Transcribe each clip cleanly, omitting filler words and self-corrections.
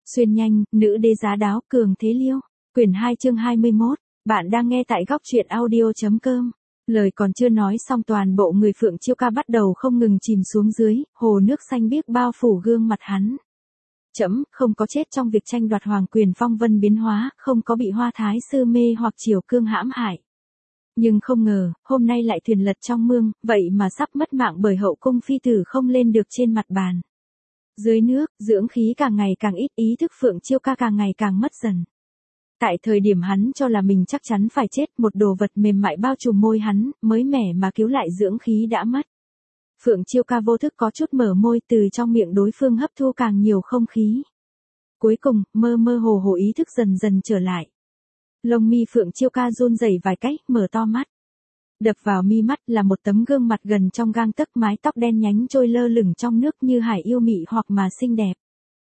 Xuyên nhanh, nữ đế giá đáo cường thế liêu. Quyển 2 chương 21. Bạn đang nghe tại góc truyện audio.com. Lời còn chưa nói xong toàn bộ người Phượng Chiêu Ca bắt đầu không ngừng chìm xuống dưới, hồ nước xanh biếc bao phủ gương mặt hắn. Trẫm không có chết trong việc tranh đoạt hoàng quyền phong vân biến hóa, không có bị Hoa Thái sư mê hoặc Triều Cương hãm hại. Nhưng không ngờ, hôm nay lại thuyền lật trong mương, vậy mà sắp mất mạng bởi hậu cung phi tử không lên được trên mặt bàn. Dưới nước, dưỡng khí càng ngày càng ít, ý thức Phượng Chiêu Ca càng ngày càng mất dần. Tại thời điểm hắn cho là mình chắc chắn phải chết, một đồ vật mềm mại bao trùm môi hắn, mới mẻ mà cứu lại dưỡng khí đã mất. Phượng Chiêu Ca vô thức có chút mở môi, từ trong miệng đối phương hấp thu càng nhiều không khí. Cuối cùng, mơ mơ hồ hồ ý thức dần dần trở lại. Lông mi Phượng Chiêu Ca run rẩy vài cái, mở to mắt. Đập vào mi mắt là một tấm gương mặt gần trong gang tấc, mái tóc đen nhánh trôi lơ lửng trong nước như hải yêu mị hoặc mà xinh đẹp.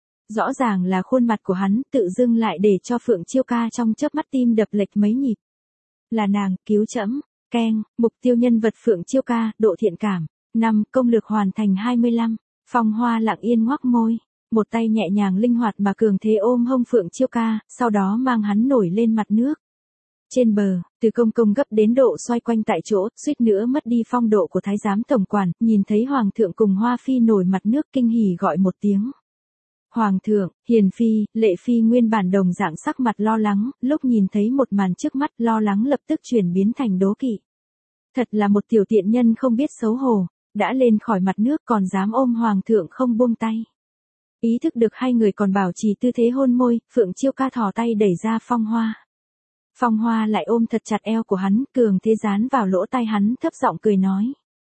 Rõ ràng là khuôn mặt của hắn, tự dưng lại để cho Phượng Chiêu Ca trong chớp mắt tim đập lệch mấy nhịp. Là nàng, cứu trẫm. Keng, mục tiêu nhân vật Phượng Chiêu Ca, độ thiện cảm. 5, công lược hoàn thành 25. Phong Hoa lặng yên ngoác môi. Một tay nhẹ nhàng linh hoạt mà cường thế ôm hông Phượng Chiêu Ca, sau đó mang hắn nổi lên mặt nước. Trên bờ, Từ Công Công gấp đến độ xoay quanh tại chỗ, suýt nữa mất đi phong độ của thái giám tổng quản, nhìn thấy hoàng thượng cùng Hoa Phi nổi mặt nước kinh hỉ gọi một tiếng. Hoàng thượng, Hiền Phi, Lệ Phi nguyên bản đồng dạng sắc mặt lo lắng, lúc nhìn thấy một màn trước mắt lo lắng lập tức chuyển biến thành đố kỵ. Thật là một tiểu tiện nhân không biết xấu hổ, đã lên khỏi mặt nước còn dám ôm hoàng thượng không buông tay. Ý thức được hai người còn bảo trì tư thế hôn môi, Phượng Chiêu Ca thò tay đẩy ra Phong Hoa. Phong Hoa lại ôm thật chặt eo của hắn, cường thế dán vào lỗ tai hắn, thấp giọng cười nói.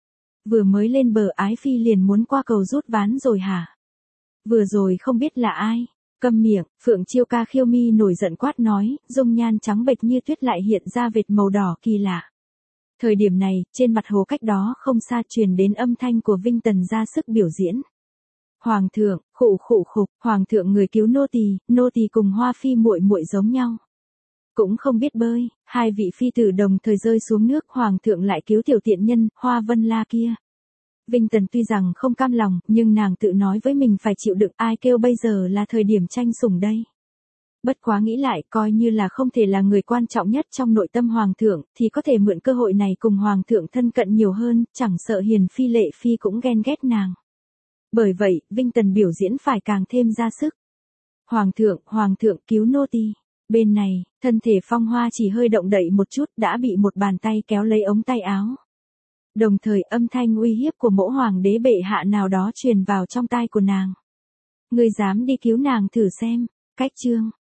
Vừa mới lên bờ ái phi liền muốn qua cầu rút ván rồi hả? Vừa rồi không biết là ai. Câm miệng, Phượng Chiêu Ca khiêu mi nổi giận quát nói, dung nhan trắng bệch như tuyết lại hiện ra vệt màu đỏ kỳ lạ. Thời điểm này, trên mặt hồ cách đó không xa truyền đến âm thanh của Vinh Tần ra sức biểu diễn. Hoàng thượng, khụ, hoàng thượng người cứu nô tỳ cùng Hoa Phi muội muội giống nhau. Cũng không biết bơi, hai vị phi tử đồng thời rơi xuống nước, hoàng thượng lại cứu tiểu tiện nhân, Hoa Vân La kia. Vinh Tần tuy rằng không cam lòng, nhưng nàng tự nói với mình phải chịu đựng, ai kêu bây giờ là thời điểm tranh sủng đây. Bất quá nghĩ lại, coi như là không thể là người quan trọng nhất trong nội tâm hoàng thượng, thì có thể mượn cơ hội này cùng hoàng thượng thân cận nhiều hơn, chẳng sợ Hiền Phi Lệ Phi cũng ghen ghét nàng. Bởi vậy, Vinh Tần biểu diễn phải càng thêm ra sức. Hoàng thượng cứu nô tỳ. Bên này, thân thể Phong Hoa chỉ hơi động đậy một chút đã bị một bàn tay kéo lấy ống tay áo. Đồng thời âm thanh uy hiếp của mẫu hoàng đế bệ hạ nào đó truyền vào trong tai của nàng. Ngươi dám đi cứu nàng thử xem, cách chương.